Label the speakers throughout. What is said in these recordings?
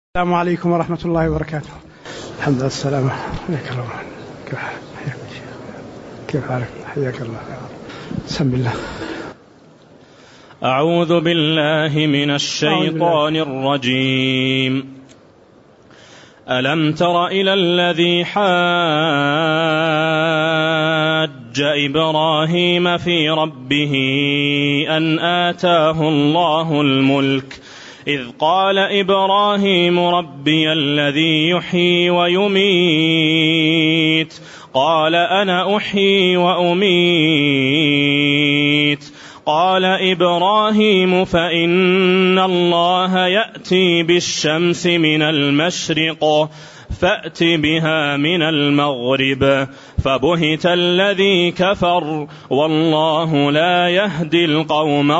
Speaker 1: السلام عليكم ورحمة الله وبركاته. الحمد لله السلامة. حياك الله. كيف حالك؟ حياك الله. بسم الله.
Speaker 2: أعوذ بالله من الشيطان الرجيم. ألم تر إلى الذي حاج إبراهيم في ربه أن آتاه الله الملك إذ قال إبراهيم ربي الذي يحيي ويميت قال أنا أحيي وأميت قال إبراهيم فإن الله يأتي بالشمس من المشرق فأت بها من المغرب فبهت الذي كفر والله لا يهدي القوم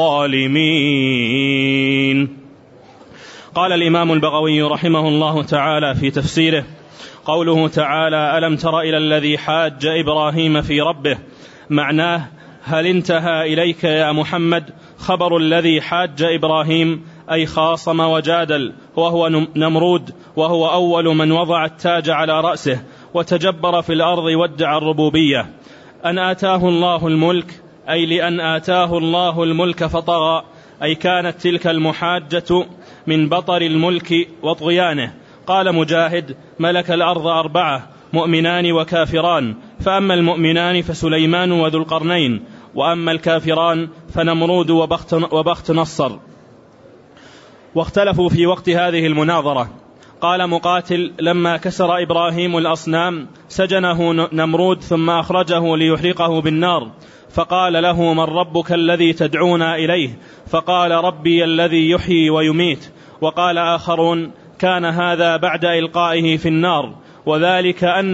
Speaker 2: الظالمين. قال الإمام البغوي رحمه الله تعالى في تفسيره: قوله تعالى ألم تر إلى الذي حاج إبراهيم في ربه، معناه هل انتهى إليك يا محمد خبر الذي حاج إبراهيم، أي خاصم وجادل، وهو نمرود، وهو أول من وضع التاج على رأسه وتجبر في الأرض وادعى الربوبية. أن آتاه الله الملك، أي لأن آتاه الله الملك فطغى، أي كانت تلك المحاجة من بطر الملك وطغيانه. قال مجاهد: ملك الأرض 4، مؤمنان وكافران، فأما المؤمنان فسليمان وذو القرنين، وأما الكافران فنمرود وبخت نصر. واختلفوا في وقت هذه المناظرة. قال مقاتل: لما كسر إبراهيم الأصنام سجنه نمرود ثم أخرجه ليحرقه بالنار، فقال له: من ربك الذي تدعونا إليه؟ فقال: ربي الذي يحيي ويميت. وقال آخرون: كان هذا بعد إلقائه في النار، وذلك أن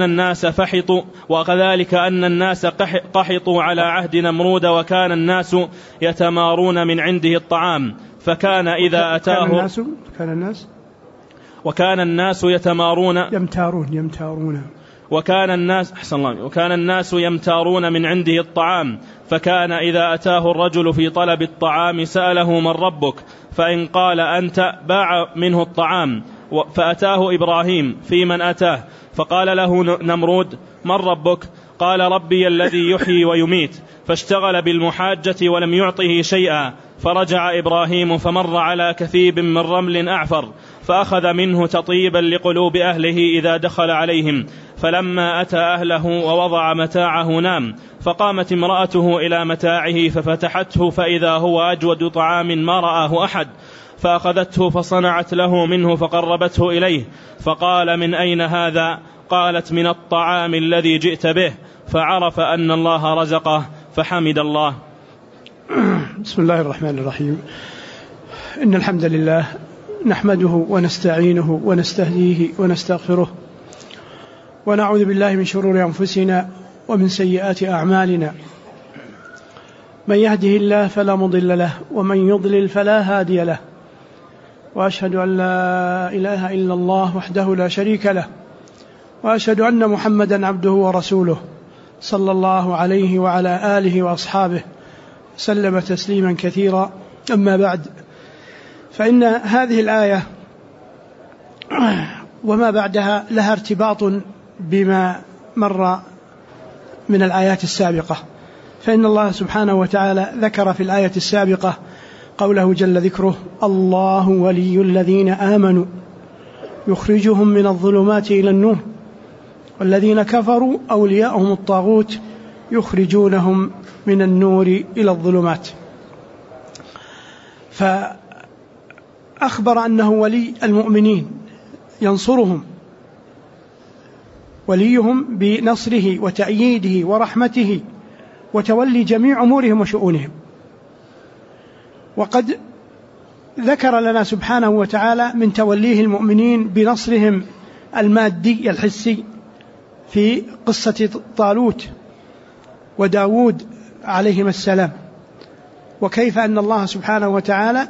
Speaker 2: الناس قحطوا على عهد نمرود، وكان الناس يتمارون من عنده الطعام، فكان إذا أتاه وكان الناس يمتارون من عنده الطعام، فكان إذا أتاه الرجل في طلب الطعام سأله: من ربك؟ فإن قال أنت باع منه الطعام. فأتاه إبراهيم في من أتاه، فقال له نمرود: من ربك؟ قال: ربي الذي يحيي ويميت. فاشتغل بالمحاجة ولم يعطه شيئا، فرجع إبراهيم فمر على كثيب من رمل أعفر، فأخذ منه تطيبا لقلوب أهله إذا دخل عليهم، فلما أتى أهله ووضع متاعه نام، فقامت امرأته إلى متاعه ففتحته فإذا هو أجود طعام ما رآه أحد، فأخذته فصنعت له منه فقربته إليه، فقال: من أين هذا؟ قالت: من الطعام الذي جئت به، فعرف أن الله رزقه فحمد الله.
Speaker 1: بسم الله الرحمن الرحيم. إن الحمد لله نحمده ونستعينه ونستهديه ونستغفره، ونعوذ بالله من شرور أنفسنا ومن سيئات أعمالنا. من يهده الله فلا مضل له، ومن يضلل فلا هادي له، وأشهد أن لا إله إلا الله وحده لا شريك له، وأشهد أن محمدا عبده ورسوله صلى الله عليه وعلى آله وأصحابه سلم تسليما كثيرا. أما بعد، فإن هذه الآية وما بعدها لها ارتباط بما مر من الآيات السابقة، فإن الله سبحانه وتعالى ذكر في الآية السابقة قوله جل ذكره: الله ولي الذين آمنوا يخرجهم من الظلمات إلى النور والذين كفروا أولياءهم الطاغوت يخرجونهم من النور إلى الظلمات. فأخبر أنه ولي المؤمنين ينصرهم، وليهم بنصره وتأييده ورحمته وتولي جميع أمورهم وشؤونهم. وقد ذكر لنا سبحانه وتعالى من توليه المؤمنين بنصرهم المادي الحسي في قصة طالوت وداود عليهما السلام، وكيف أن الله سبحانه وتعالى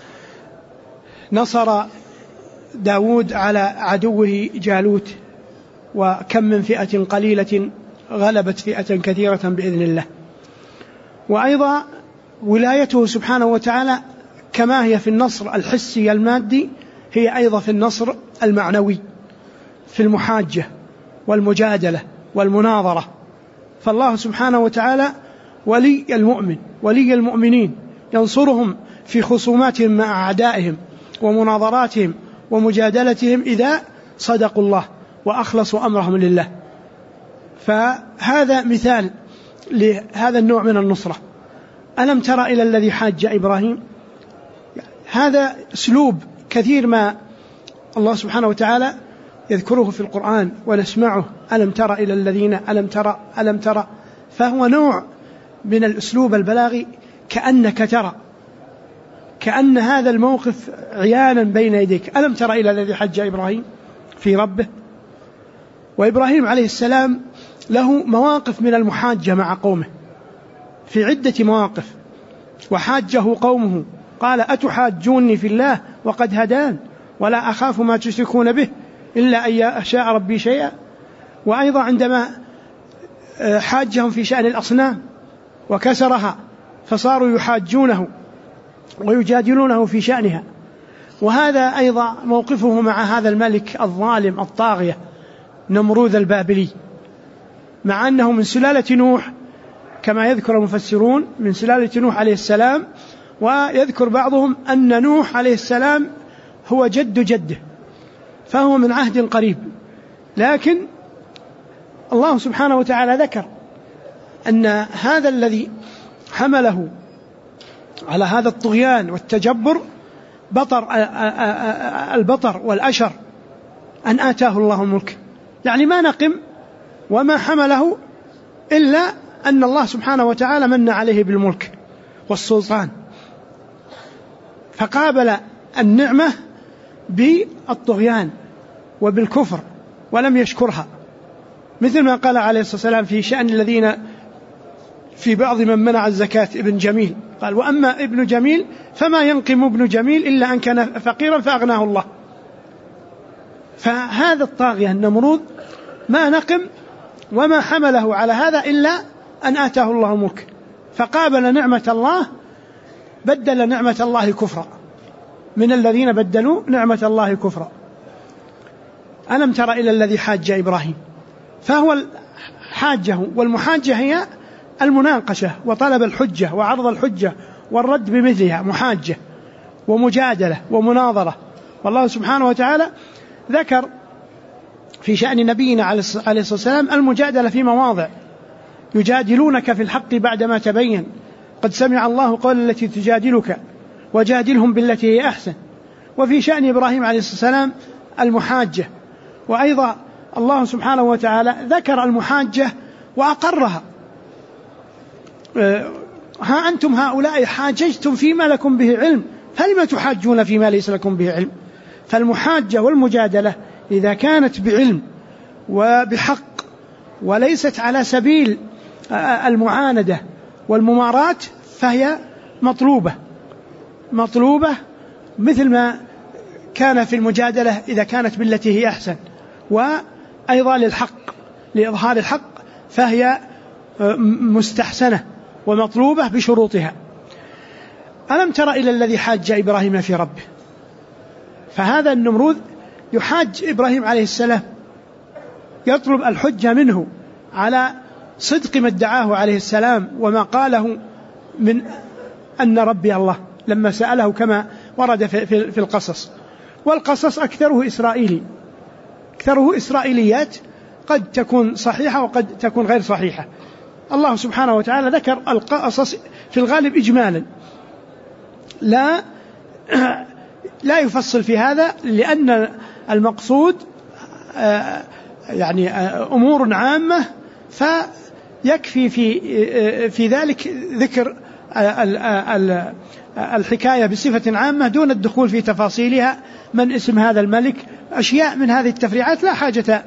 Speaker 1: نصر داود على عدوه جالوت، وكم من فئة قليلة غلبت فئة كثيرة بإذن الله. وأيضا ولايته سبحانه وتعالى كما هي في النصر الحسي المادي، هي أيضا في النصر المعنوي، في المحاجة والمجادلة والمناظرة. فالله سبحانه وتعالى ولي المؤمن، ولي المؤمنين، ينصرهم في خصوماتهم مع أعدائهم ومناظراتهم ومجادلتهم إذا صدقوا الله وأخلصوا أمرهم لله. فهذا مثال لهذا النوع من النصرة. ألم تر إلى الذي حاج إبراهيم؟ هذا أسلوب كثير ما الله سبحانه وتعالى يذكره في القرآن ونسمعه، ألم تر إلى الذين، ألم تر، فهو نوع من الأسلوب البلاغي، كأنك ترى، كأن هذا الموقف عيانا بين يديك. ألم تر إلى الذي حج إبراهيم في ربه. وإبراهيم عليه السلام له مواقف من المحاجة مع قومه في عدة مواقف. وحاجه قومه قال أتحاجوني في الله وقد هدان ولا أخاف ما تشركون به إلا أن يشاء ربي شيئا. وأيضا عندما حاجهم في شأن الأصنام وكسرها فصاروا يحاجونه ويجادلونه في شأنها. وهذا أيضا موقفه مع هذا الملك الظالم الطاغية نمرود البابلي، مع أنه من سلالة نوح كما يذكر المفسرون، من سلالة نوح عليه السلام. ويذكر بعضهم أن نوح عليه السلام هو جد جده، فهو من عهد قريب. لكن الله سبحانه وتعالى ذكر أن هذا الذي حمله على هذا الطغيان والتجبر البطر والأشر، أن آتاه الله الملك. يعني ما نقم وما حمله إلا أن الله سبحانه وتعالى من عليه بالملك والسلطان، فقابل النعمة بالطغيان وبالكفر ولم يشكرها، مثل ما قال عليه الصلاة والسلام في شأن الذين في بعض من منع الزكاة ابن جميل، قال وأما ابن جميل فما ينقم ابن جميل إلا أن كان فقيرا فأغناه الله. فهذا الطاغية النمرود ما نقم وما حمله على هذا إلا أن آتاه الله الملك، فقابل نعمة الله، بدل نعمة الله كفرا، من الذين بدلوا نعمة الله كفرا. ألم تر إلى الذي حاج إبراهيم، فهو حاجه، والمحاجة هي المناقشة وطلب الحجة وعرض الحجة والرد بمثلها، محاجة ومجادلة ومناظرة. والله سبحانه وتعالى ذكر في شأن نبينا عليه الصلاة والسلام المجادلة في مواضع، يجادلونك في الحق بعدما تبين قد سمع الله قول التي تجادلك وجادلهم بالتي هي أحسن. وفي شأن إبراهيم عليه الصلاة والسلام المحاجة. وأيضا الله سبحانه وتعالى ذكر المحاجة وأقرها، ها أنتم هؤلاء حاججتم فيما لكم به علم فلما تحاجون فيما ليس لكم به علم. فالمحاجة والمجادلة إذا كانت بعلم وبحق وليست على سبيل المعاندة والمماراة فهي مطلوبة مثل ما كان في المجادلة إذا كانت بالتي هي أحسن. وأيضا للحق، لإظهار الحق، فهي مستحسنة ومطلوبة بشروطها. ألم تر إلى الذي حاج إبراهيم في ربه، فهذا النمرود يحاج إبراهيم عليه السلام، يطلب الحجة منه على صدق ما ادعاه عليه السلام وما قاله من أن ربي الله لما سأله كما ورد في القصص. والقصص أكثره إسرائيلي، أكثره إسرائيليات، قد تكون صحيحة وقد تكون غير صحيحة. الله سبحانه وتعالى ذكر القصص في الغالب إجمالا، لا يفصل في هذا، لأن المقصود يعني أمور عامة، فيكفي في ذلك ذكر الحكاية بصفة عامة دون الدخول في تفاصيلها، من اسم هذا الملك، أشياء من هذه التفريعات لا حاجة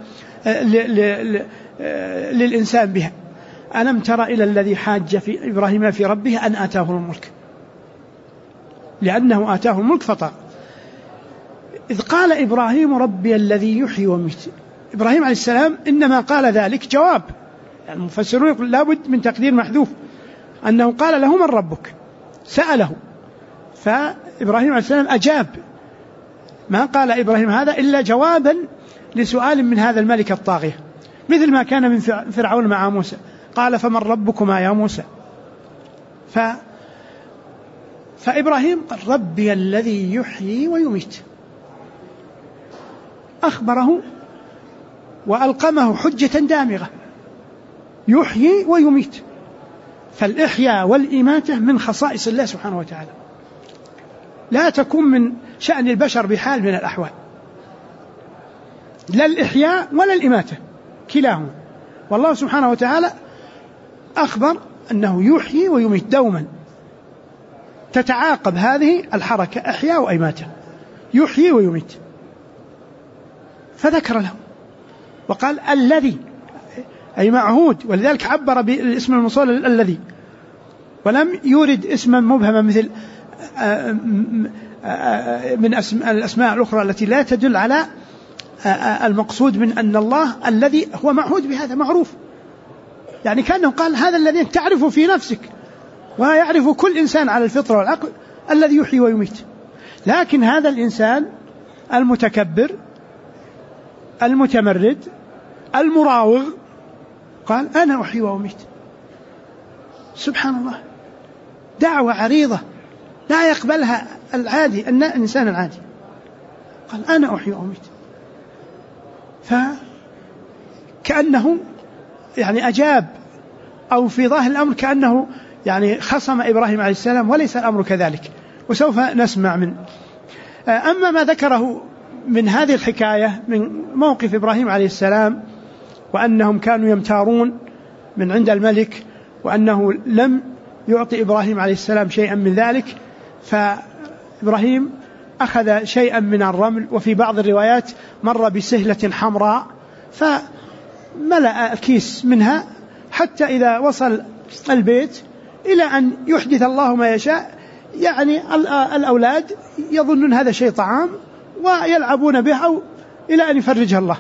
Speaker 1: للإنسان بها. ألم تر إلى الذي حاج في إبراهيم في ربه أن آتاه الملك، لأنه آتاه الملك فطار. إذ قال إبراهيم ربي الذي يحيي ويميت، إبراهيم عليه السلام إنما قال ذلك جواب، يعني المفسرون يقول لابد من تقدير محذوف، أنه قال له من ربك، سأله، فإبراهيم عليه السلام أجاب ما قال إبراهيم هذا إلا جوابا لسؤال من هذا الملك الطاغية، مثل ما كان من فرعون مع موسى، قال فمن ربكما يا موسى؟ فإبراهيم قال ربي الذي يحيي ويميت، أخبره وألقمه حجة دامغة، يحيي ويميت. فالإحياء والإماتة من خصائص الله سبحانه وتعالى، لا تكون من شأن البشر بحال من الأحوال، لا الإحياء ولا الإماتة كلاهما. والله سبحانه وتعالى أخبر أنه يحيي ويميت دوما، تتعاقب هذه الحركة إحياء وإماتة، يحيي ويميت. فذكر له وقال الذي، أي معهود، ولذلك عبر بالاسم الموصول الذي، ولم يورد اسما مبهما مثل من الأسماء الأخرى التي لا تدل على المقصود من أن الله الذي هو معهود بهذا، معروف. يعني كأنه قال هذا الذي تعرفه في نفسك ويعرف كل إنسان على الفطرة والعقل، الذي يحيي ويميت. لكن هذا الإنسان المتكبر المتمرد المراوغ قال أنا أحيي وأميت. سبحان الله، دعوة عريضة لا يقبلها العادي، الإنسان العادي، قال أنا أحيي وأميت. فكأنه يعني أجاب، أو في ظاهر الأمر كأنه يعني خصم إبراهيم عليه السلام، وليس الأمر كذلك، وسوف نسمع من. أما ما ذكره من هذه الحكاية من موقف إبراهيم عليه السلام، وأنهم كانوا يمتارون من عند الملك، وأنه لم يعطي إبراهيم عليه السلام شيئا من ذلك، فإبراهيم أخذ شيئا من الرمل، وفي بعض الروايات مر بسهلة حمراء فملأ كيس منها، حتى إذا وصل البيت إلى أن يحدث الله ما يشاء، يعني الأولاد يظنون هذا شيء طعام ويلعبون به، أو إلى أن يفرجها الله.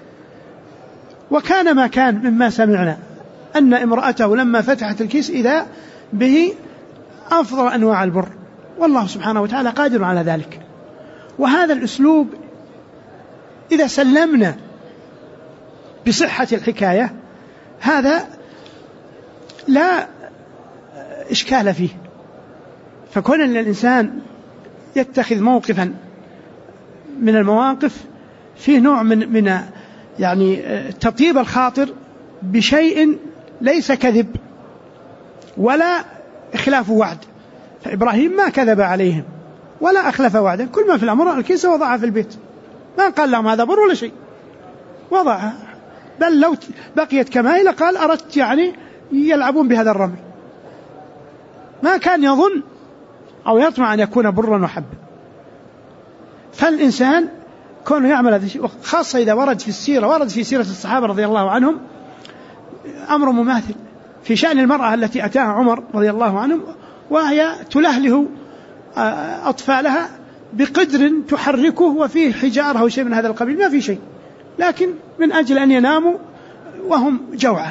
Speaker 1: وكان ما كان مما سمعنا أن امرأته لما فتحت الكيس إذا به أفضل أنواع البر، والله سبحانه وتعالى قادر على ذلك. وهذا الأسلوب إذا سلمنا بصحة الحكاية هذا لا إشكال فيه. فكون أن الإنسان يتخذ موقفا من المواقف فيه نوع من يعني تطيب الخاطر بشيء ليس كذب ولا إخلاف وعد. فإبراهيم ما كذب عليهم ولا أخلف وعدا، كل ما في الأمر الكيس وضعها في البيت، ما قال لهم هذا بر ولا شيء، وضعها. بل لو بقيت كما هي لقال أردت يعني يلعبون بهذا الرمل، ما كان يظن أو يطمع أن يكون برا وحبا. فالإنسان كونه يعمل هذا الشيء، خاصة إذا ورد في السيرة، ورد في سيرة الصحابة رضي الله عنهم أمر مماثل في شأن المرأة التي أتاها عمر رضي الله عنه وهي تلهله أطفالها بقدر تحركه وفيه حجارة أو شيء من هذا القبيل، ما في شيء، لكن من أجل أن يناموا وهم جوعى.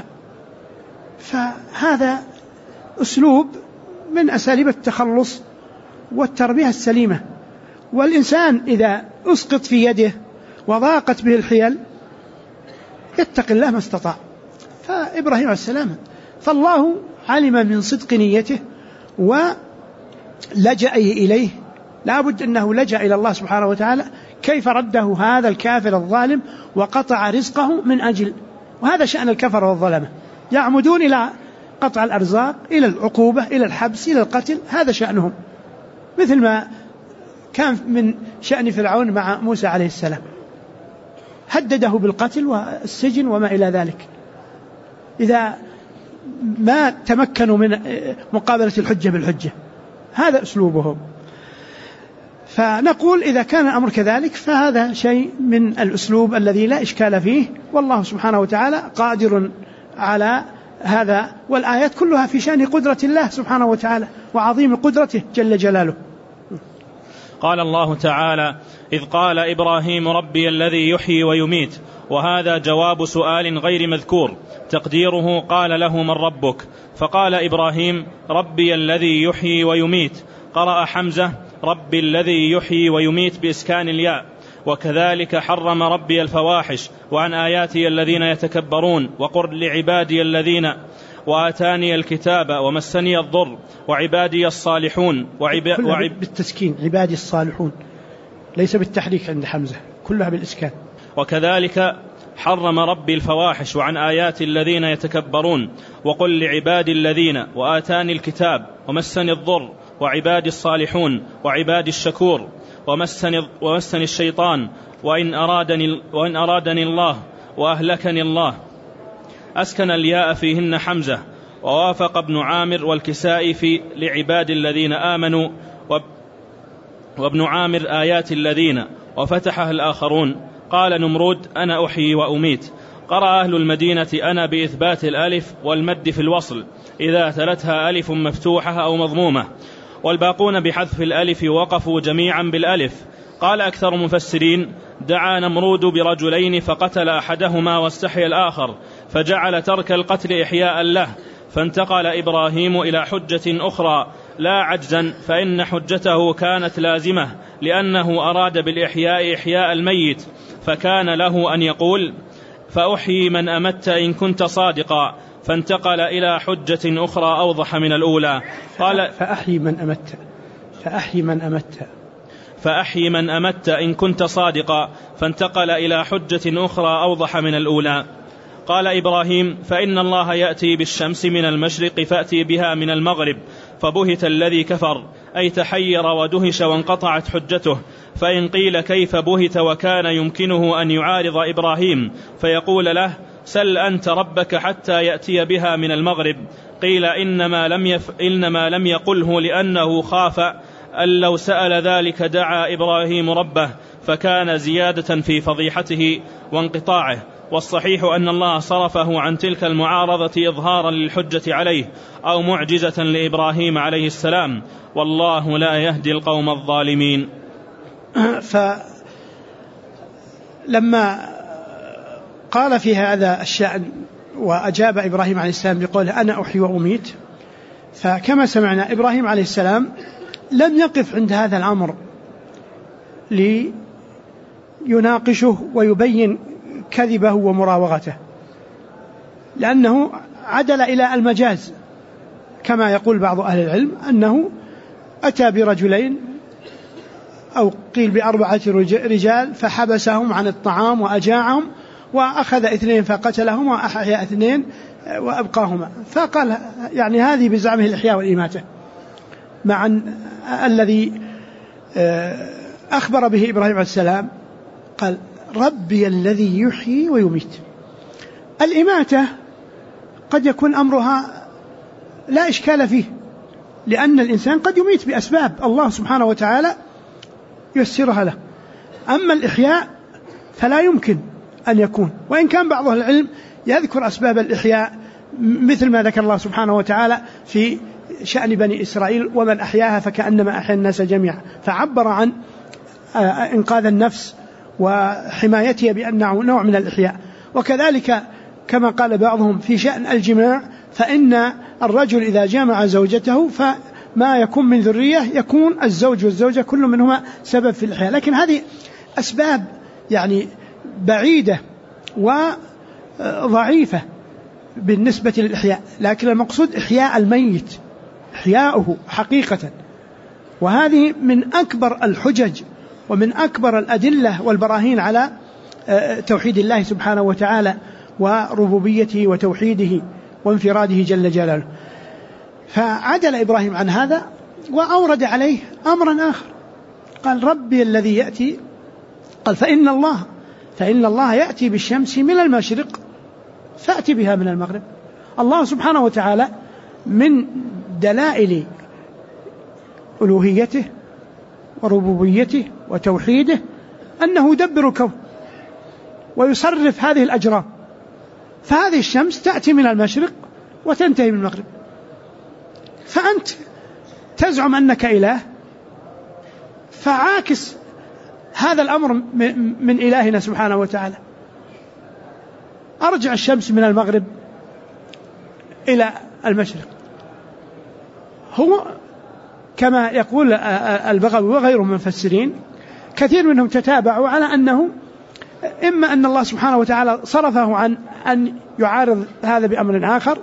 Speaker 1: فهذا أسلوب من أساليب التخلص والتربية السليمة. والإنسان إذا أسقط في يده وضاقت به الحيل يتق الله ما استطاع. فإبراهيم عليه السلام فالله علم من صدق نيته ولجأ إليه، لا بد أنه لجأ إلى الله سبحانه وتعالى كيف رده هذا الكافر الظالم وقطع رزقه من أجل. وهذا شأن الكفر والظلمة، يعمدون إلى قطع الأرزاق، إلى العقوبة، إلى الحبس، إلى القتل، هذا شأنهم، مثل ما كان من شأن فرعون مع موسى عليه السلام، هدده بالقتل والسجن وما إلى ذلك إذا ما تمكنوا من مقابلة الحجة بالحجة، هذا أسلوبهم. فنقول إذا كان الأمر كذلك فهذا شيء من الأسلوب الذي لا إشكال فيه، والله سبحانه وتعالى قادر على هذا، والآيات كلها في شأن قدرة الله سبحانه وتعالى وعظيم قدرته جل جلاله.
Speaker 2: قال الله تعالى: إذ قال إبراهيم ربي الذي يحيي ويميت، وهذا جواب سؤال غير مذكور، تقديره قال له من ربك؟ فقال إبراهيم ربي الذي يحيي ويميت. قرأ حمزة ربي الذي يحيي ويميت بإسكان الياء، وكذلك حرم ربي الفواحش وعن آياتي الذين يتكبرون وقل لعبادي الذين وآتاني الكتاب ومسني الضر وعبادي الصالحون
Speaker 1: بالتسكين عبادي الصالحون ليس بالتحريك عند حمزة، كلها بالإسكان.
Speaker 2: وكذلك حرم ربي الفواحش وعن آيات الذين يتكبرون وقل لعبادي الذين وآتاني الكتاب ومسني الضر وعبادي الصالحون وعبادي الشكور ومسني الشيطان وإن أرادني الله وأهلكني الله. أسكن الياء فيهن حمزة، ووافق ابن عامر والكسائي في لعباد الذين آمنوا، وابن عامر آيات الذين، وفتحها الآخرون. قال نمرود أنا أحيي وأميت. قرأ أهل المدينة أنا بإثبات الألف والمد في الوصل إذا تلتها ألف مفتوحة أو مضمومة، والباقون بحذف الألف وقفوا جميعا بالألف. قال أكثر مفسرين دعا نمرود برجلين فقتل أحدهما واستحيا الآخر، فجعل ترك القتل إحياء له، فانتقل إبراهيم إلى حجة أخرى لا عجزا، فإن حجته كانت لازمة لأنه أراد بالإحياء إحياء الميت، فكان له أن يقول فأحيي من أمت إن كنت صادقا، فانتقل إلى حجة أخرى أوضح من الأولى. قال
Speaker 1: فأحيي من أمت
Speaker 2: إن كنت صادقا، فانتقل إلى حجة أخرى أوضح من الأولى. قال إبراهيم فإن الله يأتي بالشمس من المشرق فأتي بها من المغرب، فبهت الذي كفر، أي تحير ودهش وانقطعت حجته. فإن قيل كيف بهت وكان يمكنه أن يعارض إبراهيم فيقول له سل أنت ربك حتى يأتي بها من المغرب، قيل إنما لم يقله لأنه خاف أن لو سأل ذلك دعا إبراهيم ربه، فكان زيادة في فضيحته وانقطاعه. والصحيح أن الله صرفه عن تلك المعارضة إظهارا للحجة عليه أو معجزة لإبراهيم عليه السلام، والله لا يهدي القوم الظالمين.
Speaker 1: فلما قال في هذا الشأن وأجاب إبراهيم عليه السلام بقوله أنا أحيي وأميت، فكما سمعنا إبراهيم عليه السلام لم يقف عند هذا الأمر ليناقشه ويبين كذبه ومراوغته، لأنه عدل إلى المجاز كما يقول بعض أهل العلم، أنه أتى برجلين أو قيل ب4 رجال فحبسهم عن الطعام وأجاعهم، وأخذ 2 فقتلهم وأحيا 2 وأبقاهما. فقال يعني هذه بزعمه الإحياء والإماتة، مع الذي أخبر به إبراهيم عليه السلام قال ربي الذي يحيي ويميت. الإماتة قد يكون أمرها لا إشكال فيه، لأن الإنسان قد يميت بأسباب الله سبحانه وتعالى يسرها له. أما الإحياء فلا يمكن أن يكون، وإن كان بعض أهل العلم يذكر أسباب الإحياء مثل ما ذكر الله سبحانه وتعالى في شأن بني إسرائيل ومن أحياها فكأنما أحيا الناس جميعا، فعبر عن إنقاذ النفس وحمايتها بأنه نوع من الإحياء. وكذلك كما قال بعضهم في شأن الجماع، فإن الرجل إذا جامع زوجته فما يكون من ذرية يكون الزوج والزوجة كل منهما سبب في الإحياء، لكن هذه أسباب يعني بعيدة وضعيفة بالنسبة للإحياء، لكن المقصود إحياء الميت، إحياؤه حقيقة. وهذه من أكبر الحجج ومن أكبر الأدلة والبراهين على توحيد الله سبحانه وتعالى وربوبيته وتوحيده وانفراده جل جلاله. فعدل إبراهيم عن هذا وأورد عليه أمرا آخر، قال ربي الذي يأتي، قال فإن الله يأتي بالشمس من المشرق فأتي بها من المغرب. الله سبحانه وتعالى من دلائل ألوهيته وربوبيته وتوحيده أنه يدبر الكون ويصرف هذه الأجرام، فهذه الشمس تأتي من المشرق وتنتهي من المغرب. فأنت تزعم أنك إله، فعاكس هذا الأمر من إلهنا سبحانه وتعالى. أرجع الشمس من المغرب إلى المشرق، هو كما يقول البغوي وغيره من المفسرين كثير منهم تتابعوا على أنه إما أن الله سبحانه وتعالى صرفه عن أن يعارض هذا بأمر آخر،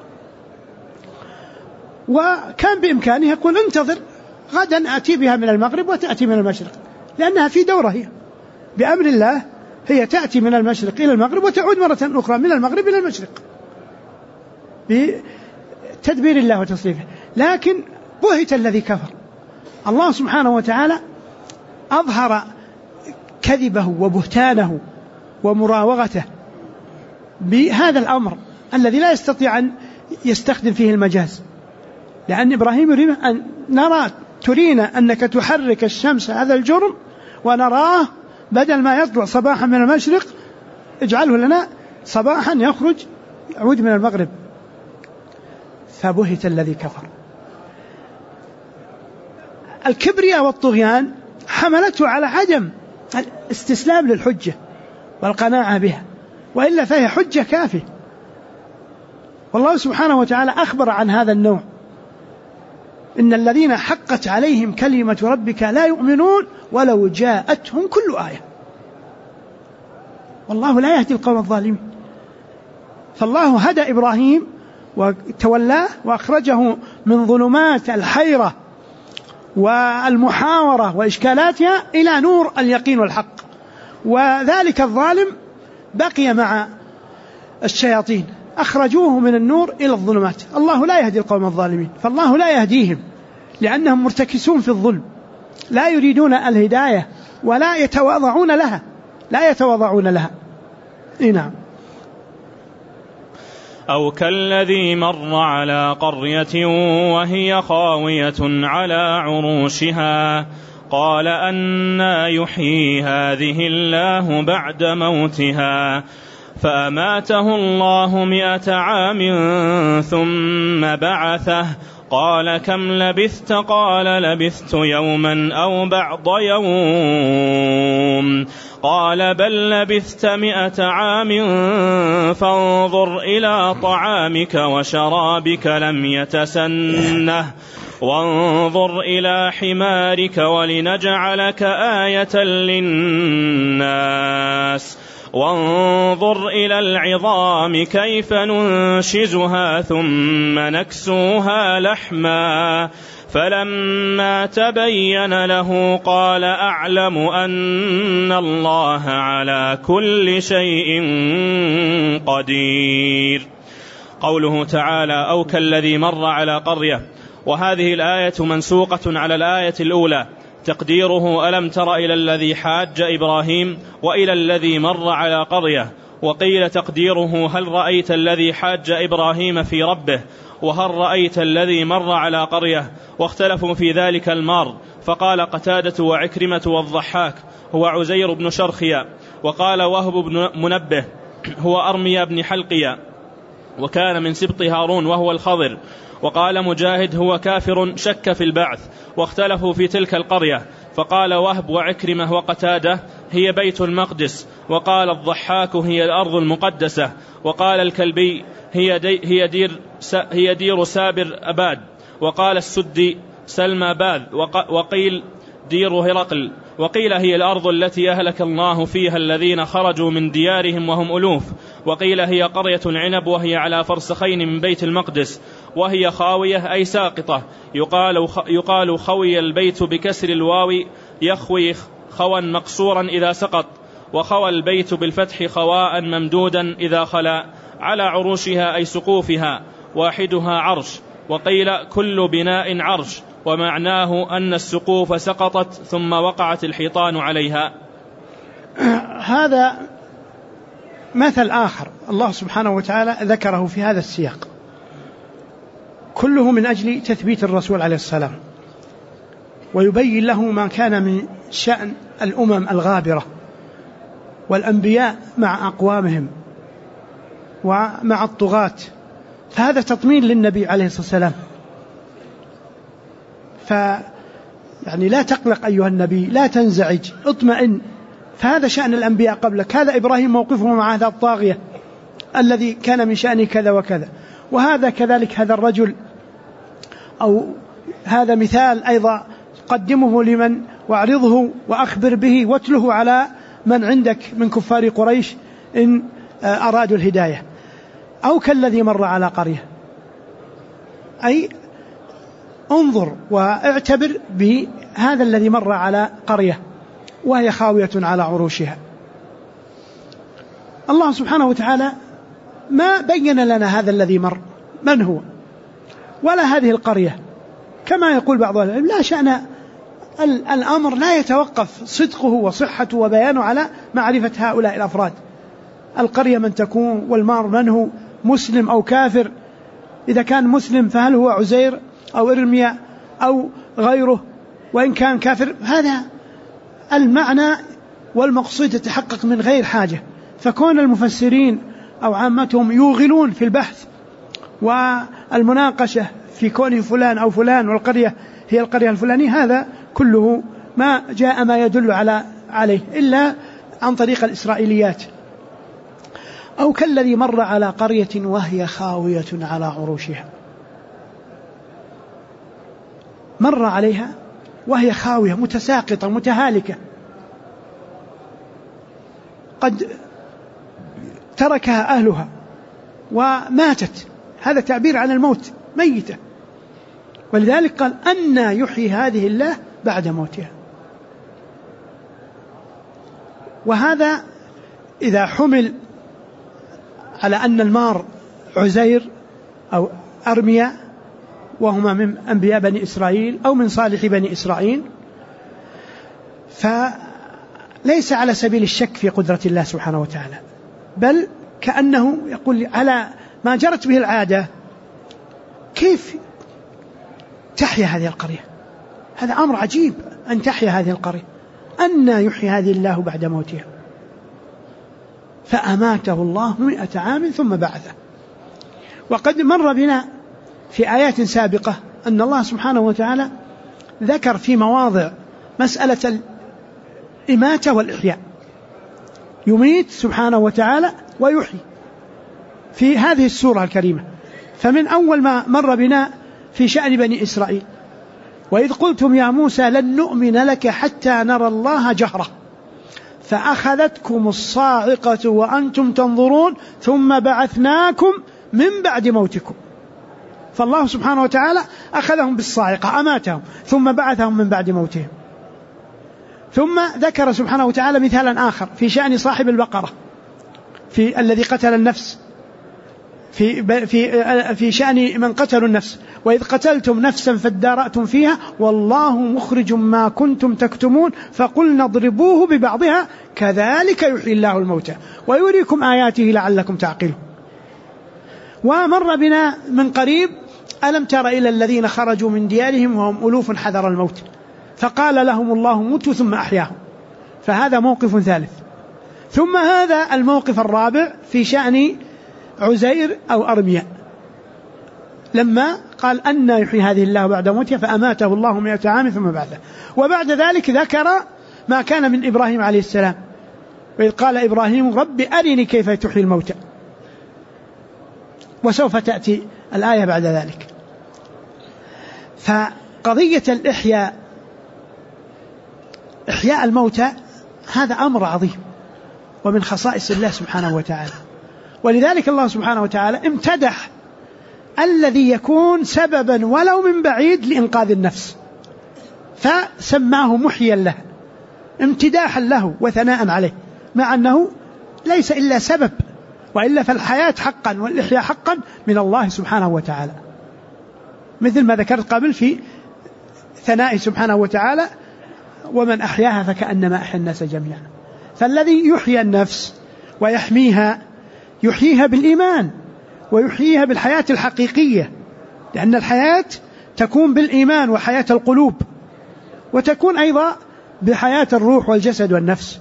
Speaker 1: وكان بإمكانه يقول انتظر غدا أتي بها من المغرب وتأتي من المشرق، لأنها في دورة هي بأمر الله، هي تأتي من المشرق إلى المغرب وتعود مرة أخرى من المغرب إلى المشرق بتدبير الله وتصريفه. لكن بهت الذي كفر. الله سبحانه وتعالى أظهر كذبه وبهتانه ومراوغته بهذا الأمر الذي لا يستطيع أن يستخدم فيه المجاز، لأن إبراهيم يريد أن نرى ترينا أنك تحرك الشمس هذا الجرم ونراه بدل ما يطلع صباحا من المشرق اجعله لنا صباحا يخرج يعود من المغرب. فبهت الذي كفر. الكبرياء والطغيان حملته على عدم الاستسلام للحجة والقناعة بها، وإلا فهي حجة كافية. والله سبحانه وتعالى أخبر عن هذا النوع: إن الذين حقت عليهم كلمة ربك لا يؤمنون ولو جاءتهم كل آية. والله لا يهدي القوم الظالمين. فالله هدى إبراهيم وتولاه وأخرجه من ظلمات الحيرة والمحاورة وإشكالاتها إلى نور اليقين والحق، وذلك الظالم بقي مع الشياطين أخرجوه من النور إلى الظلمات. الله لا يهدي القوم الظالمين، فالله لا يهديهم لأنهم مرتكسون في الظلم، لا يريدون الهداية ولا يتواضعون لها، لا يتواضعون لها. نعم.
Speaker 2: أو كالذي مر على قرية وهي خاوية على عروشها قال أنى يحيي هذه الله بعد موتها فأماته الله 100 عام ثم بعثه قال كم لبثت؟ قال لبثت يوما أو بعض يوم قال بل لبثت 100 عام فانظر إلى طعامك وشرابك لم يتسنه وانظر إلى حمارك ولنجعلك آية للناس وانظر إلى العظام كيف ننشزها ثم نكسوها لحما فلما تبين له قال أعلم أن الله على كل شيء قدير. قوله تعالى أو كالذي مر على قرية، وهذه الآية منسوقة على الآية الأولى، تقديره ألم تر إلى الذي حاج إبراهيم وإلى الذي مر على قرية. وقيل تقديره هل رأيت الذي حاج إبراهيم في ربه وهل رأيت الذي مر على قرية، واختلفوا في ذلك المار، فقال قتادة وعكرمة والضحاك هو عزير بن شرخيا، وقال وهب بن منبه هو أرميا بن حلقيا وكان من سبط هارون وهو الخضر، وقال مجاهد هو كافر شك في البعث، واختلفوا في تلك القرية، فقال وهب وعكرمة وقتادة هي بيت المقدس، وقال الضحاك هي الأرض المقدسة، وقال الكلبي هي دير سابر أباد، وقال السدي سلمى باذ، وقيل دير هرقل، وقيل هي الأرض التي أهلك الله فيها الذين خرجوا من ديارهم وهم ألوف، وقيل هي قرية العنب وهي على فرسخين من بيت المقدس، وهي خاوية أي ساقطة، يقال خوي البيت بكسر الواو يخوي خوا مقصورا إذا سقط، وخوى البيت بالفتح خواء ممدودا إذا خلا، على عروشها أي سقوفها، واحدها عرش، وقيل كل بناء عرش، ومعناه أن السقوف سقطت ثم وقعت الحيطان عليها.
Speaker 1: هذا مثل آخر الله سبحانه وتعالى ذكره في هذا السياق، كله من أجل تثبيت الرسول عليه السلام، ويبين له ما كان من شأن الأمم الغابرة والأنبياء مع أقوامهم ومع الطغاة، فهذا تطمين للنبي عليه الصلاة والسلام. يعني لا تقلق أيها النبي، لا تنزعج، اطمئن، فهذا شأن الأنبياء قبلك، هذا إبراهيم موقفه مع هذا الطاغية الذي كان من شأنه كذا وكذا، وهذا كذلك هذا الرجل، أو هذا مثال أيضا قدمه لمن واعرضه وأخبر به واتله على من عندك من كفار قريش إن أرادوا الهداية. أو كالذي مر على قرية، أي انظر واعتبر بهذا الذي مر على قرية وهي خاوية على عروشها. الله سبحانه وتعالى ما بين لنا هذا الذي مر من هو ولا هذه القرية، كما يقول بعض العلماء لا شأن الأمر لا يتوقف صدقه وصحته وبيانه على معرفة هؤلاء الأفراد. القرية من تكون والمار من هو، مسلم أو كافر، إذا كان مسلم فهل هو عزير أو إرميا أو غيره، وإن كان كافر هذا المعنى والمقصود يتحقق من غير حاجة. فكون المفسرين أو عامتهم يوغلون في البحث والمناقشة في كونه فلان أو فلان والقرية هي القرية الفلانية، هذا كله ما جاء ما يدل عليه إلا عن طريق الإسرائيليات. أو كالذي مر على قرية وهي خاوية على عروشها، مر عليها وهي خاوية متساقطة متهالكة، قد تركها أهلها وماتت، هذا تعبير عن الموت، ميتة. ولذلك قال أنى يحيي هذه الله بعد موتها. وهذا إذا حمل على أن المار عزير أو أرميا وهما من أنبياء بني إسرائيل أو من صالح بني إسرائيل، فليس على سبيل الشك في قدرة الله سبحانه وتعالى، بل كأنه يقول على ما جرت به العادة كيف تحيا هذه القرية، هذا أمر عجيب أن تحيا هذه القرية، أنى يحيي هذه الله بعد موتها. فأماته الله 100 عام ثم بعثه. وقد مر بنا في آيات سابقة أن الله سبحانه وتعالى ذكر في مواضع مسألة الإماتة والإحياء، يميت سبحانه وتعالى ويحيي في هذه السورة الكريمة. فمن أول ما مر بنا في شأن بني إسرائيل، وإذ قلتم يا موسى لن نؤمن لك حتى نرى الله جهرة فأخذتكم الصاعقة وأنتم تنظرون ثم بعثناكم من بعد موتكم. فالله سبحانه وتعالى أخذهم بالصاعقة، أماتهم ثم بعثهم من بعد موتهم. ثم ذكر سبحانه وتعالى مثالا آخر في صاحب البقرة، في الذي قتل النفس، في شأن من قتلوا النفس، وإذ قتلتم نفسا فادارأتم فيها والله مخرج ما كنتم تكتمون فقلنا اضربوه ببعضها كذلك يحيي الله الموتى ويريكم آياته لعلكم تعقلون. ومر بنا من قريب ألم تر إلى الذين خرجوا من ديارهم وهم ألوف حذر الموت فقال لهم الله موتوا ثم أحياهم، فهذا موقف ثالث. ثم هذا الموقف الرابع في شأن عزير أو أرميا، لما قال أنى يحيي هذه الله بعد موتها فأماته الله 100 عام ثم بعثه. وبعد ذلك ذكر ما كان من إبراهيم عليه السلام، وإذ قال إبراهيم رب أرني كيف تحيي الموتى، وسوف تأتي الآية بعد ذلك. فقضية إحياء الموتى هذا أمر عظيم ومن خصائص الله سبحانه وتعالى. ولذلك الله سبحانه وتعالى امتدح الذي يكون سببا ولو من بعيد لإنقاذ النفس، فسماه محيا له امتداحا له وثناء عليه، مع أنه ليس إلا سبب، وإلا فالحياة حقا والإحياء حقا من الله سبحانه وتعالى، مثل ما ذكرت قبل في ثنائه سبحانه وتعالى ومن أحياها فكأنما أحيا الناس جميعا. فالذي يحيي النفس ويحميها يحييها بالإيمان ويحييها بالحياة الحقيقية، لأن الحياة تكون بالإيمان وحياة القلوب، وتكون أيضا بحياة الروح والجسد والنفس.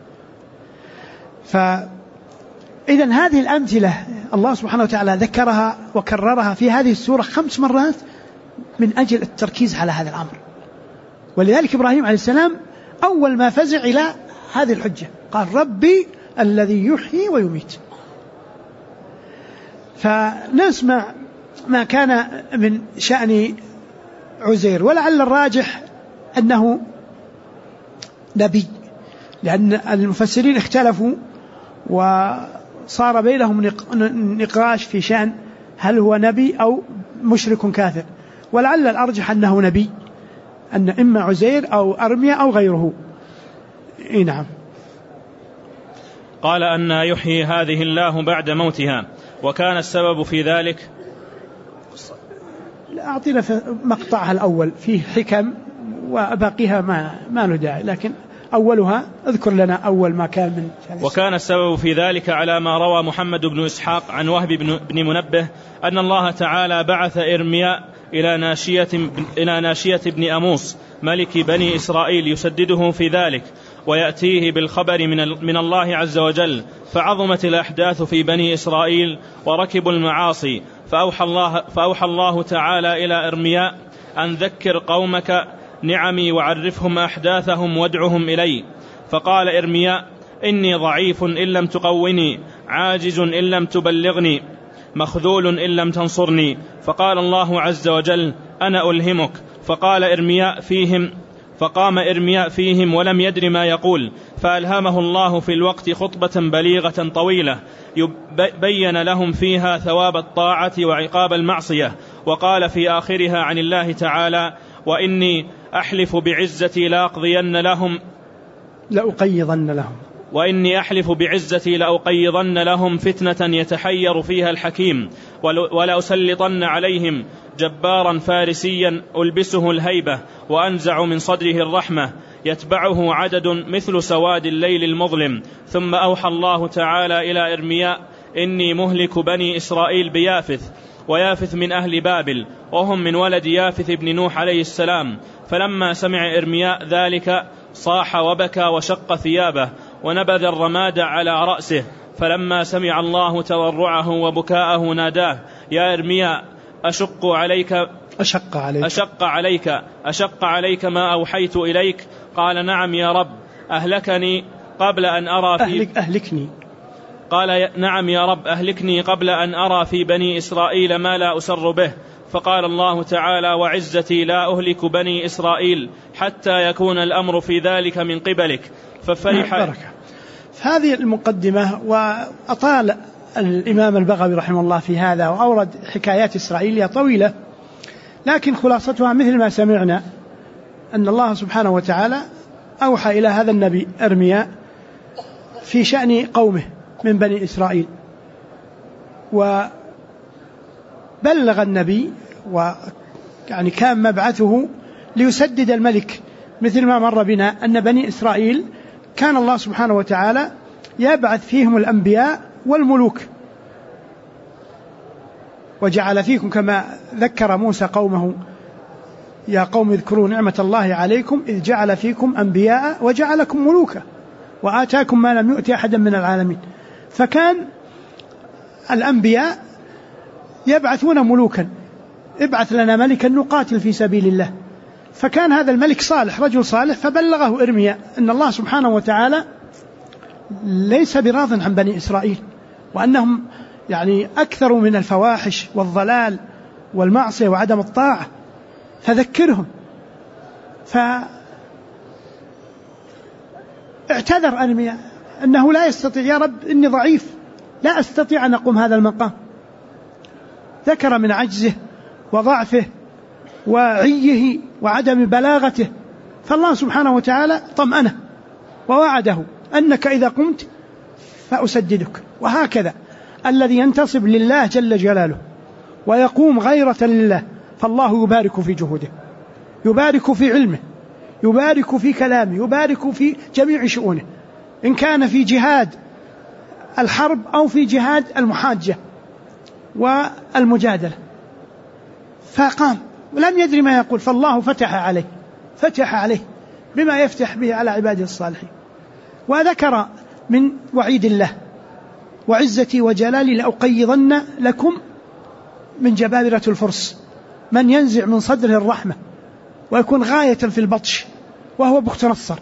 Speaker 1: فإذن هذه الأمثلة الله سبحانه وتعالى ذكرها وكررها في هذه السورة 5 مرات من أجل التركيز على هذا الأمر. ولذلك إبراهيم عليه السلام أول ما فزع إلى هذه الحجة قال ربي الذي يحيي ويميت. فنسمع ما كان من شأن عزير، ولعل الراجح أنه نبي، لأن المفسرين اختلفوا وصار بينهم نقاش في شأن هل هو نبي أو مشرك كافر، ولعل الأرجح أنه نبي، أن إما عزير أو أرميا أو غيره. نعم.
Speaker 2: قال أن يحيي هذه الله بعد موتها، وكان السبب في ذلك.
Speaker 1: أعطينا في مقطعها الأول فيه حكم وباقيها ما له داعي، لكن أولها اذكر لنا أول ما كان من.
Speaker 2: وكان السبب في ذلك على ما روى محمد بن إسحاق عن وهب بن منبه أن الله تعالى بعث إرمياء إلى ناشية بن أموس ملك بني إسرائيل يسدده في ذلك ويأتيه بالخبر من الله عز وجل، فعظمت الأحداث في بني إسرائيل وركبوا المعاصي، فأوحى الله تعالى إلى إرمياء أن ذكر قومك نعمي وعرفهم أحداثهم وادعهم إلي. فقال إرمياء: إني ضعيف إن لم تقوني، عاجز إن لم تبلغني، مخذول إن لم تنصرني. فقال الله عز وجل: أنا ألهمك. فقام إرمياء فيهم ولم يدر ما يقول، فألهمه الله في الوقت خطبة بليغة طويلة بين لهم فيها ثواب الطاعة وعقاب المعصية، وقال في آخرها عن الله تعالى: وإني أحلف بعزتي لأقيضن لهم فتنة يتحير فيها الحكيم، ولأسلطن عليهم جبارا فارسيا ألبسه الهيبة وأنزع من صدره الرحمة يتبعه عدد مثل سواد الليل المظلم. ثم أوحى الله تعالى إلى إرمياء: إني مهلك بني إسرائيل بيافث، ويافث من أهل بابل، وهم من ولد يافث بن نوح عليه السلام. فلما سمع إرمياء ذلك صاح وبكى وشق ثيابه ونبذ الرماد على رأسه. فلما سمع الله تضرعه وبكاءه ناداه: يا إرمياء أشق عليك ما أوحيت إليك؟ قال: نعم يا رب، أهلكني قبل أن أرى قال: نعم يا رب، أهلكني قبل أن أرى في بني إسرائيل ما لا أسر به. فقال الله تعالى: وعزتي لا أهلك بني إسرائيل حتى يكون الأمر في ذلك من قبلك. ففرح.
Speaker 1: بركة. هذه المقدمة، وأطال الإمام البغوي رحمه الله في هذا وأورد حكايات إسرائيلية طويلة، لكن خلاصتها مثل ما سمعنا أن الله سبحانه وتعالى أوحى إلى هذا النبي إرمياء في شأن قومه من بني إسرائيل، وبلغ النبي، ويعني كان مبعثه ليسدد الملك، مثل ما مر بنا أن بني إسرائيل كان الله سبحانه وتعالى يبعث فيهم الأنبياء والملوك، وجعل فيكم كما ذكر موسى قومه: يا قوم اذكروا نعمة الله عليكم إذ جعل فيكم أنبياء وجعلكم ملوكا وآتاكم ما لم يؤت أحدا من العالمين. فكان الأنبياء يبعثون ملوكا: ابعث لنا ملكا نقاتل في سبيل الله. فكان هذا الملك صالح، رجل صالح، فبلغه إرمياء أن الله سبحانه وتعالى ليس براض عن بني إسرائيل، وأنهم يعني أكثر من الفواحش والضلال والمعصية وعدم الطاعة، فذكرهم. فاعتذر أرمياء أنه لا يستطيع: يا رب إني ضعيف لا أستطيع أن أقوم هذا المقام. ذكر من عجزه وضعفه وعيه وعدم بلاغته، فالله سبحانه وتعالى طمأنه ووعده أنك إذا قمت فأسددك. وهكذا الذي ينتصب لله جل جلاله ويقوم غيرة لله، فالله يبارك في جهوده، يبارك في علمه، يبارك في كلامه، يبارك في جميع شؤونه، إن كان في جهاد الحرب أو في جهاد المحاجة والمجادلة. فقام ولم يدري ما يقول، فالله فتح عليه بما يفتح به على عباده الصالحين. وذكر من وعيد الله: وعزتي وجلالي لأقيضن لكم من جبابرة الفرس من ينزع من صدره الرحمة ويكون غاية في البطش وهو بخت نصر.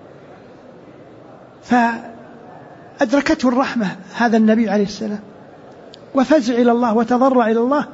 Speaker 1: فأدركته الرحمة هذا النبي عليه السلام، وفزع إلى الله وتضرع إلى الله،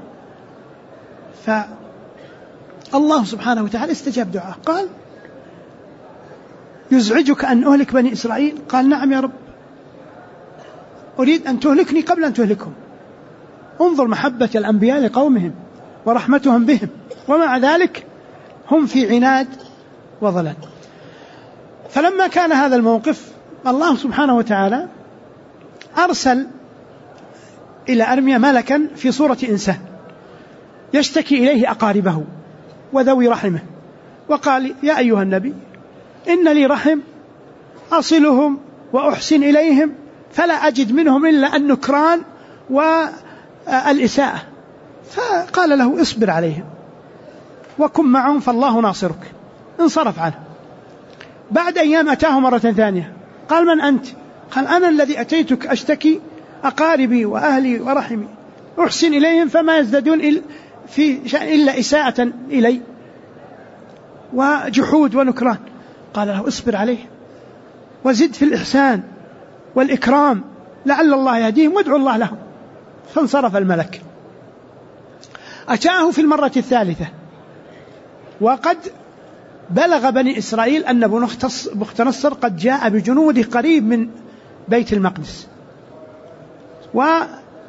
Speaker 1: فالله سبحانه وتعالى استجاب دعاه، قال: يزعجك أن أهلك بني إسرائيل؟ قال نعم يا رب، أريد أن تهلكني قبل أن تهلكهم. انظر محبة الأنبياء لقومهم ورحمتهم بهم، ومع ذلك هم في عناد وضلال. فلما كان هذا الموقف الله سبحانه وتعالى أرسل إلى أرميا ملكا في صورة إنسان يشتكي إليه أقاربه وذوي رحمه، وقال يا أيها النبي إن لي رحم أصلهم وأحسن إليهم فلا أجد منهم إلا النكران والإساءة. فقال له اصبر عليهم وكن معهم فالله ناصرك. انصرف عنه. بعد أيام أتاه مرة ثانية، قال من أنت؟ قال أنا الذي أتيتك أشتكي أقاربي وأهلي ورحمي أحسن إليهم فما يزدادون في شأن إلا إساءة إلي وجحود ونكران. قال له اصبر عليه وزد في الإحسان والإكرام لعل الله يهديهم وادعو الله لهم. فانصرف الملك. أتاه في المرة الثالثة وقد بلغ بني إسرائيل أن بختنصر قد جاء بجنوده قريب من بيت المقدس، وهذا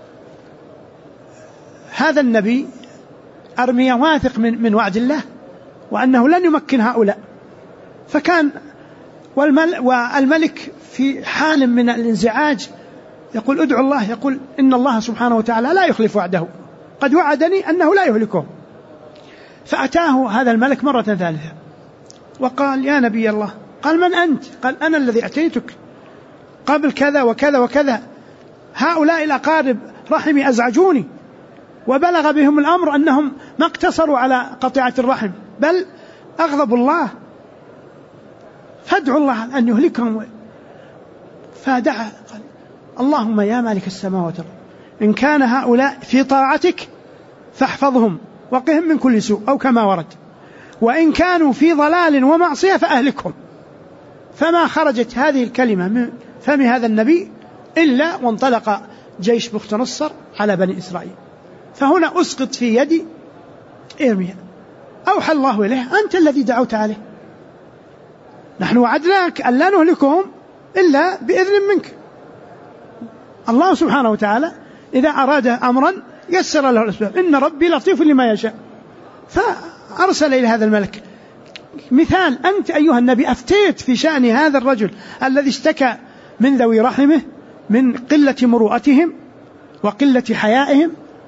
Speaker 1: النبي أرميا واثق من وعد الله وأنه لن يمكن هؤلاء. فكان والملك في حال من الانزعاج يقول ادعو الله، يقول إن الله سبحانه وتعالى لا يخلف وعده، قد وعدني أنه لا يهلكهم. فأتاه هذا الملك مرة ثالثة وقال يا نبي الله. قال من أنت؟ قال أنا الذي أتيتك قبل كذا وكذا وكذا، هؤلاء الأقارب رحمي أزعجوني وبلغ بهم الأمر أنهم ما اقتصروا على قطيعة الرحم بل أغضبوا الله، فادعوا الله أن يهلكهم. فدعا قال اللهم يا مالك السماوات والأرض إن كان هؤلاء في طاعتك فاحفظهم وقهم من كل سوء أو كما ورد، وإن كانوا في ضلال ومعصية فأهلكهم. فما خرجت هذه الكلمة من فم هذا النبي إلا وانطلق جيش بختنصر على بني إسرائيل. فهنا أسقط في يد إرميا. أوحى الله إليه أنت الذي دعوت عليه، نحن وعدناك أن لا نهلكهم إلا بإذن منك. الله سبحانه وتعالى إذا أراد أمرا يسر له الأسباب، إن ربي لطيف لما يشاء. فأرسل إلى هذا الملك. مثال أنت أيها النبي أفتيت في شأن هذا الرجل الذي اشتكى من ذوي رحمه من قلة مروءتهم وقلة حيائهم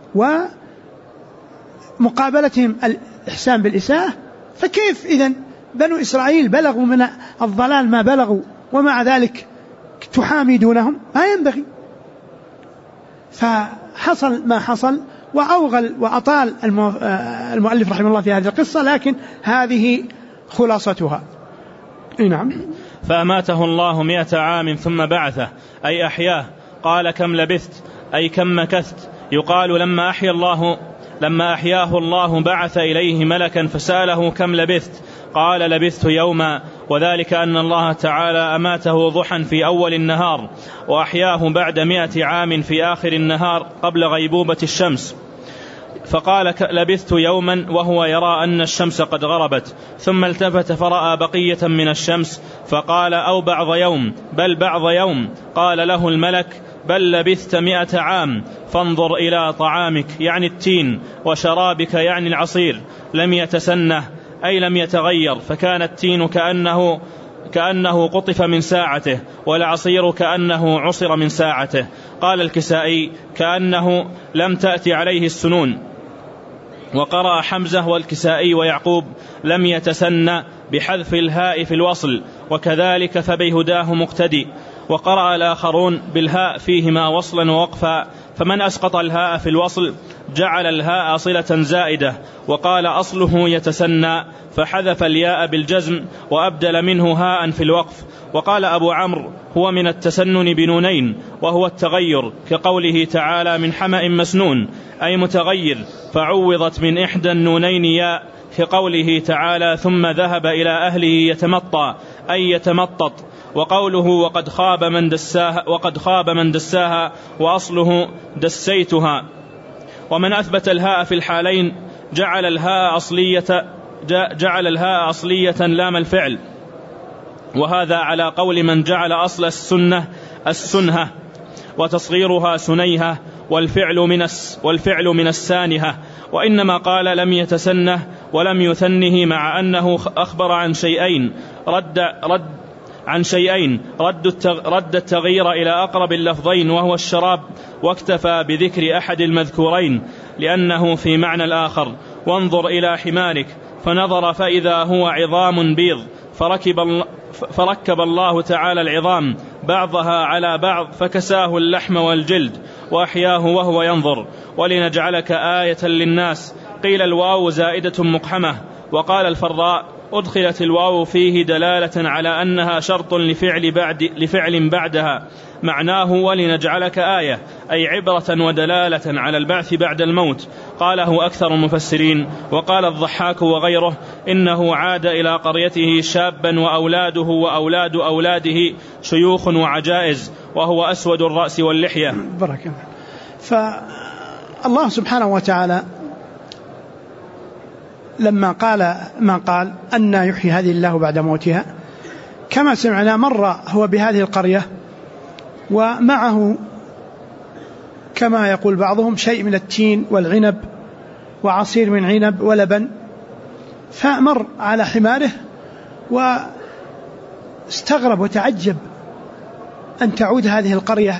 Speaker 1: ومقابلتهم الإحسان بالإساءة. فكيف إذن بنو إسرائيل بلغوا من الضلال ما بلغوا ومع ذلك تحامي دونهم؟ ما ينبغي. فحصل ما حصل وأوغل وأطال المؤلف رحمه الله في هذه القصة، لكن هذه خلاصتها. نعم.
Speaker 2: فأماته الله 100 عام ثم بعثه أي أحياه. قال كم لبثت أي كم مكثت. يقال لما أحياه الله بعث إليه ملكا فسأله كم لبثت قال لبثت يوما، وذلك أن الله تعالى أماته ضحى في أول النهار وأحياه بعد 100 عام في آخر النهار قبل غيبوبة الشمس. فقال لبثت يوما وهو يرى أن الشمس قد غربت، ثم التفت فرأى بقية من الشمس فقال أو بعض يوم بل بعض يوم. قال له الملك بل لبثت 100 عام فانظر إلى طعامك يعني التين وشرابك يعني العصير لم يتسنه أي لم يتغير، فكان التين كأنه قطف من ساعته والعصير كأنه عصر من ساعته. قال الكسائي كأنه لم تأتي عليه السنون. وقرأ حمزة والكسائي ويعقوب لم يتسنى بحذف الهاء في الوصل وكذلك فبهداه مقتدي. وقرأ الآخرون بالهاء فيهما وصلا ووقفا، فمن أسقط الهاء في الوصل جعل الهاء صلة زائدة. وقال أصله يتسنى فحذف الياء بالجزم وأبدل منه هاء في الوقف. وقال أبو عمرو هو من التسنن بنونين وهو التغير، كقوله تعالى من حمأ مسنون أي متغير، فعوضت من إحدى النونين ياء، كقوله تعالى ثم ذهب إلى أهله يتمطى أي يتمطط. وقوله وقد خاب من دساها وأصله دسيتها. ومن أثبت الهاء في الحالين جعل الهاء أصلية لام الفعل، وهذا على قول من جعل أصل السنة وتصغيرها سنيها والفعل من السانهة، وإنما قال لم يتسنه ولم يثنه، مع أنه أخبر عن شيئين رد التغيير إلى أقرب اللفظين وهو الشراب، واكتفى بذكر أحد المذكورين لأنه في معنى الآخر. وانظر إلى حمارك، فنظر فإذا هو عظام بيض، فركب الله تعالى العظام بعضها على بعض فكساه اللحم والجلد وأحياه وهو ينظر. ولنجعلك آية للناس، قيل الواو زائدة مقحمة، وقال الفراء أدخلت الواو فيه دلالة على أنها شرط لفعل بعدها. معناه ولنجعلك آية أي عبرة ودلالة على البعث بعد الموت. قاله أكثر المفسرين. وقال الضحاك وغيره إنه عاد إلى قريته شابا وأولاده وأولاد أولاده شيوخ وعجائز، وهو أسود الرأس واللحية.
Speaker 1: بركة. فالله سبحانه وتعالى لما قال ما قال أن يحيي هذه الله بعد موتها، كما سمعنا مر هو بهذه القرية ومعه كما يقول بعضهم شيء من التين والعنب وعصير من عنب ولبن، فمر على حماره واستغرب وتعجب أن تعود هذه القرية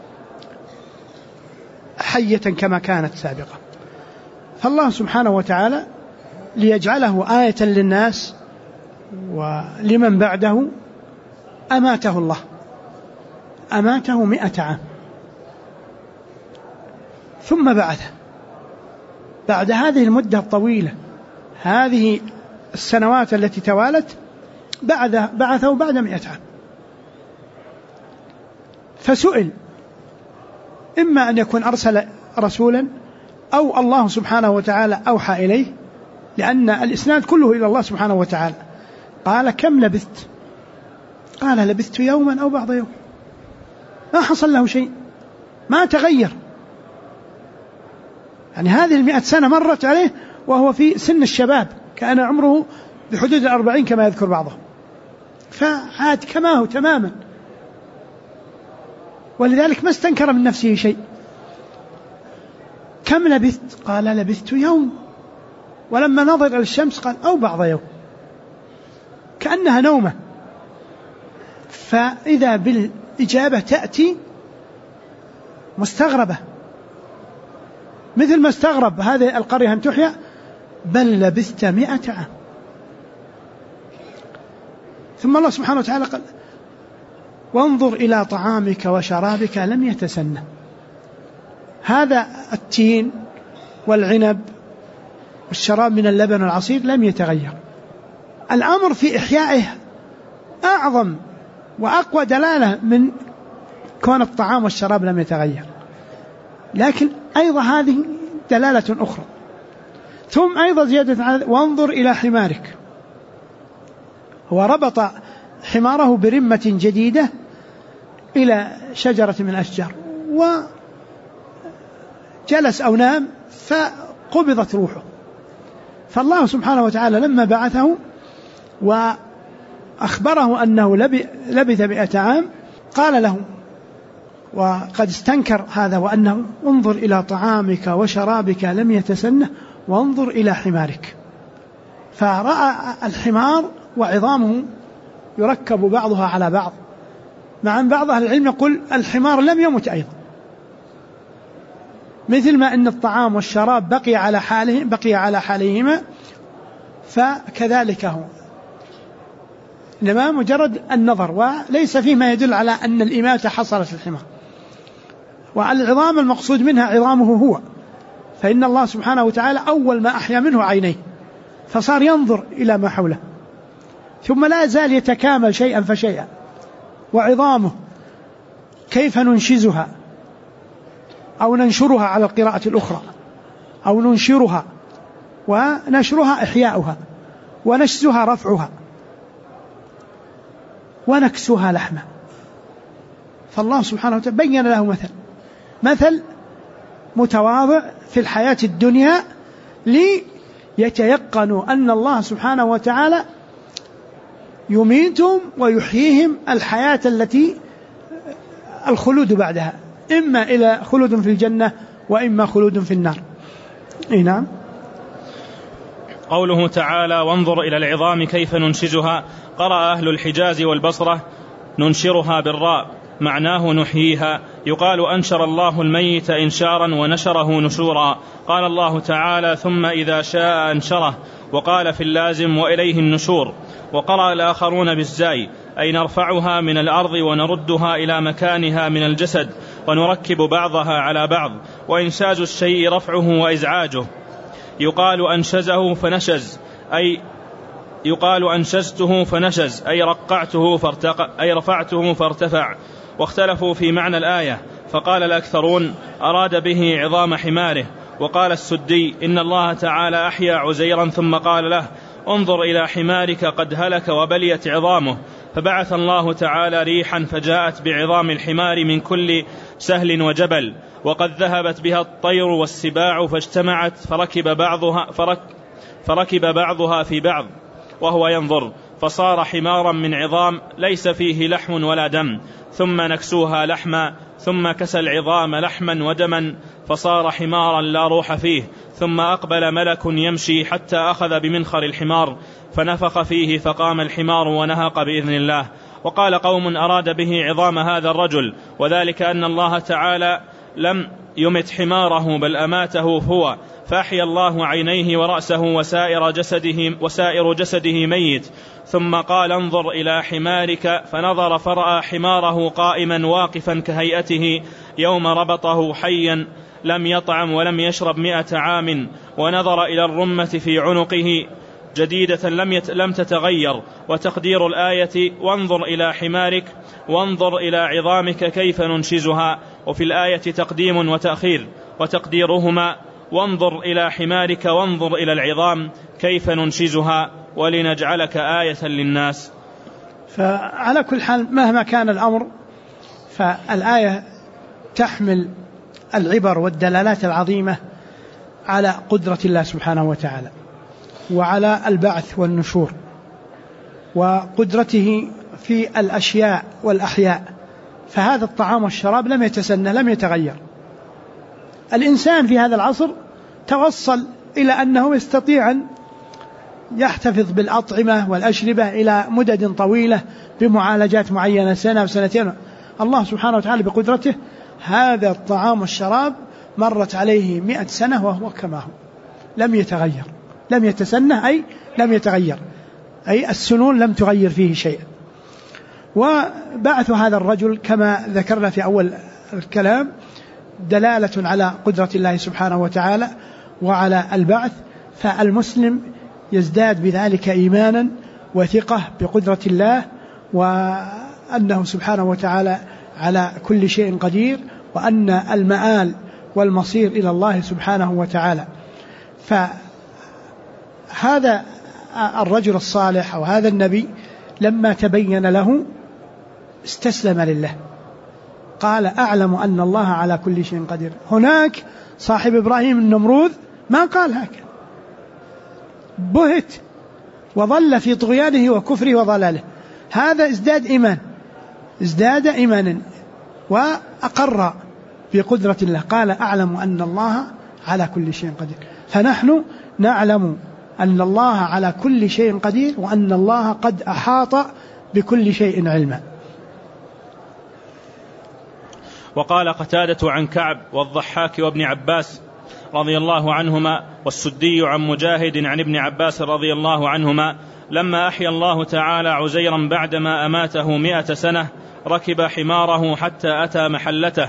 Speaker 1: حية كما كانت سابقا. فالله سبحانه وتعالى ليجعله آية للناس ولمن بعده أماته الله، أماته 100 عام ثم بعثه بعد هذه المدة الطويلة، هذه السنوات التي توالت بعثه بعد 100 عام. فسئل إما أن يكون أرسل رسولا أو الله سبحانه وتعالى أوحى إليه، لأن الإسناد كله إلى الله سبحانه وتعالى. قال كم لبثت؟ قال لبثت يوما أو بعض يوم، ما حصل له شيء، ما تغير. يعني هذه 100 سنة مرت عليه وهو في سن الشباب، كان عمره بحدود 40 كما يذكر بعضهم، فعاد كما هو تماما، ولذلك ما استنكر من نفسه شيء. كم لبثت؟ قال لبثت يوم، ولما نظر إلى الشمس قال أو بعض يوم، كأنها نومة. فإذا بالإجابة تأتي مستغربة، مثل ما استغرب هذه القرية أن تحيا، بل لبثت 100 عام. ثم الله سبحانه وتعالى قال وانظر إلى طعامك وشرابك لم يتسنه. هذا التين والعنب والشراب من اللبن والعصير لم يتغير. الأمر في إحيائه أعظم وأقوى دلالة من كون الطعام والشراب لم يتغير، لكن أيضا هذه دلالة أخرى. ثم أيضا زيادة على وانظر إلى حمارك، هو ربط حماره برمة جديدة إلى شجرة من الأشجار وجلس أو نام فقبضت روحه. فالله سبحانه وتعالى لما بعثه وأخبره أنه لبث 100 عام قال له، وقد استنكر هذا، وأنه انظر إلى طعامك وشرابك لم يتسنه وانظر إلى حمارك. فرأى الحمار وعظامه يركب بعضها على بعض، مع أن بعض أهل العلم يقول الحمار لم يمت أيضا، مثل ما أن الطعام والشراب بقي على حالهما، فكذلك هو، إنما مجرد النظر، وليس فيه ما يدل على أن الإماتة حصلت الحمار. والعظام المقصود منها عظامه هو، فإن الله سبحانه وتعالى أول ما أحيا منه عينيه، فصار ينظر إلى ما حوله، ثم لا زال يتكامل شيئا فشيئا. وعظامه كيف ننشزها أو ننشرها على القراءة الأخرى، أو ننشرها، ونشرها إحياؤها، ونشزها رفعها، ونكسها لحما. فالله سبحانه وتعالى بين له مثل متواضع في الحياة الدنيا ليتيقنوا أن الله سبحانه وتعالى يميتهم ويحييهم الحياة التي الخلود بعدها، إما إلى خلود في الجنة وإما خلود في النار. نعم.
Speaker 2: قوله تعالى وانظر إلى العظام كيف ننشزها، قرأ أهل الحجاز والبصرة ننشرها بالراء، معناه نحييها. يقال أنشر الله الميت إنشارا ونشره نشورا. قال الله تعالى ثم إذا شاء أنشره، وقال في اللازم وإليه النشور. وقرأ الآخرون بالزاي أي نرفعها من الأرض ونردها إلى مكانها من الجسد ونركب بعضها على بعض. وإنشاز الشيء رفعه وإزعاجه. يقال أنشزه فنشز يقال أنشزته فنشز أي رقعته أي رفعته فارتفع. واختلفوا في معنى الآية، فقال الأكثرون أراد به عظام حماره. وقال السدي إن الله تعالى أحيا عزيرا ثم قال له انظر إلى حمارك قد هلك وبليت عظامه، فبعث الله تعالى ريحا فجاءت بعظام الحمار من كل سهل وجبل، وقد ذهبت بها الطير والسباع فاجتمعت فركب بعضها في بعض وهو ينظر، فصار حمارا من عظام ليس فيه لحم ولا دم، ثم نكسوها لحما، ثم كسى العظام لحما ودما، فصار حمارا لا روح فيه. ثم أقبل ملك يمشي حتى أخذ بمنخر الحمار فنفخ فيه فقام الحمار ونهق بإذن الله. وقال قوم أراد به عظام هذا الرجل، وذلك أن الله تعالى لم يمت حماره بل أماته هو، فأحيا الله عينيه ورأسه وسائر جسده ميت. ثم قال انظر إلى حمارك، فنظر فرأى حماره قائما واقفا كهيئته يوم ربطه حيا لم يطعم ولم يشرب 100 عام. ونظر إلى الرمة في عنقه جديدة لم تتغير. وتقدير الآية وانظر إلى حمارك وانظر إلى عظامك كيف ننشزها، وفي الآية تقديم وتأخير، وتقديرهما وانظر إلى حمارك وانظر إلى العظام كيف ننشزها ولنجعلك آية للناس.
Speaker 1: فعلى كل حال مهما كان الأمر، فالآية تحمل العبر والدلالات العظيمة على قدرة الله سبحانه وتعالى، وعلى البعث والنشور، وقدرته في الأشياء والأحياء. فهذا الطعام والشراب لم يتسنى، لم يتغير. الإنسان في هذا العصر توصل إلى أنه يستطيع أن يحتفظ بالأطعمة والأشربة إلى مدد طويلة بمعالجات معينة، سنة وسنتين. الله سبحانه وتعالى بقدرته هذا الطعام والشراب مرت عليه 100 سنة وهو كما هو، لم يتغير، لم يتسنى أي لم يتغير، أي السنون لم تغير فيه شيئا. وبعث هذا الرجل كما ذكرنا في أول الكلام دلالة على قدرة الله سبحانه وتعالى وعلى البعث، فالمسلم يزداد بذلك إيمانا وثقة بقدرة الله، وأنه سبحانه وتعالى على كل شيء قدير، وأن المآل والمصير إلى الله سبحانه وتعالى. فهذا الرجل الصالح أو هذا النبي لما تبين له استسلم لله، قال أعلم أن الله على كل شيء قدير. هناك صاحب إبراهيم النمروذ ما قال هكذا، بهت وظل في طغيانه وكفره وضلاله. هذا ازداد إيمانا وأقر بقدرة الله، قال أعلم أن الله على كل شيء قدير. فنحن نعلم أن الله على كل شيء قدير، وأن الله قد أحاط بكل شيء علما.
Speaker 2: وقال قتادة عن كعب والضحاك وابن عباس رضي الله عنهما، والسدي عن مجاهد عن ابن عباس رضي الله عنهما، لما أحيا الله تعالى عزيرا بعدما أماته 100 سنة ركب حماره حتى أتى محلته.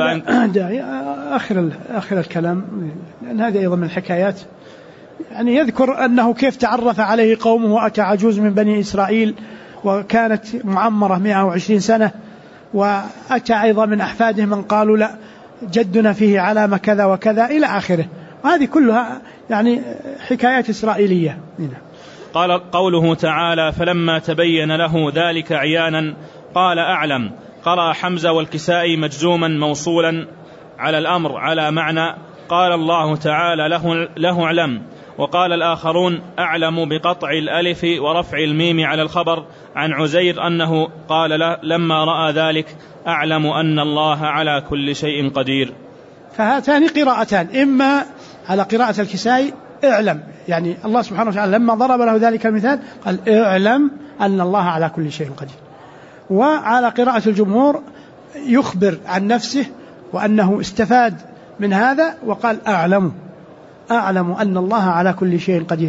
Speaker 1: آخر الكلام، لأن هذه أيضا من الحكايات. يعني يذكر أنه كيف تعرف عليه قومه، وأتى عجوز من بني إسرائيل وكانت معمرة 120 سنة، وأتى أيضا من أحفاده من قالوا لا جدنا فيه علامة كذا وكذا إلى آخره. وهذه كلها يعني حكايات إسرائيلية.
Speaker 2: قال قوله تعالى فلما تبين له ذلك عيانا قال أعلم. قرأ حمزة والكسائي مجزوما موصولا على الأمر على معنى قال الله تعالى له اعلم. وقال الآخرون: أعلم بقطع الألف ورفع الميم على الخبر عن عزير أنه قال لما رأى ذلك: أعلم أن الله على كل شيء قدير.
Speaker 1: فهاتان قراءتان، إما على قراءة الكسائي اعلم، يعني الله سبحانه وتعالى لما ضرب له ذلك المثال قال اعلم أن الله على كل شيء قدير، وعلى قراءة الجمهور يخبر عن نفسه وأنه استفاد من هذا وقال أعلم أن الله على كل شيء قدير،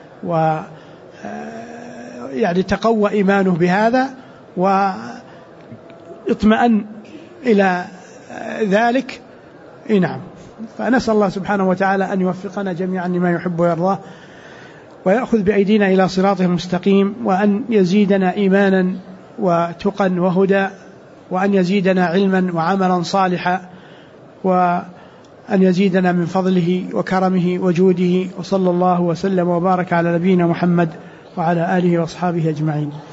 Speaker 1: يعني تقوى إيمانه بهذا واطمأن إلى ذلك. نعم. فنسأل الله سبحانه وتعالى أن يوفقنا جميعا لما يحب ويرضاه، ويأخذ بأيدينا إلى صراطه المستقيم، وأن يزيدنا إيمانا وتقا وهدى، وأن يزيدنا علما وعملا صالحا، وأن يزيدنا من فضله وكرمه وجوده. وصلى الله وسلم وبارك على نبينا محمد وعلى آله وأصحابه أجمعين.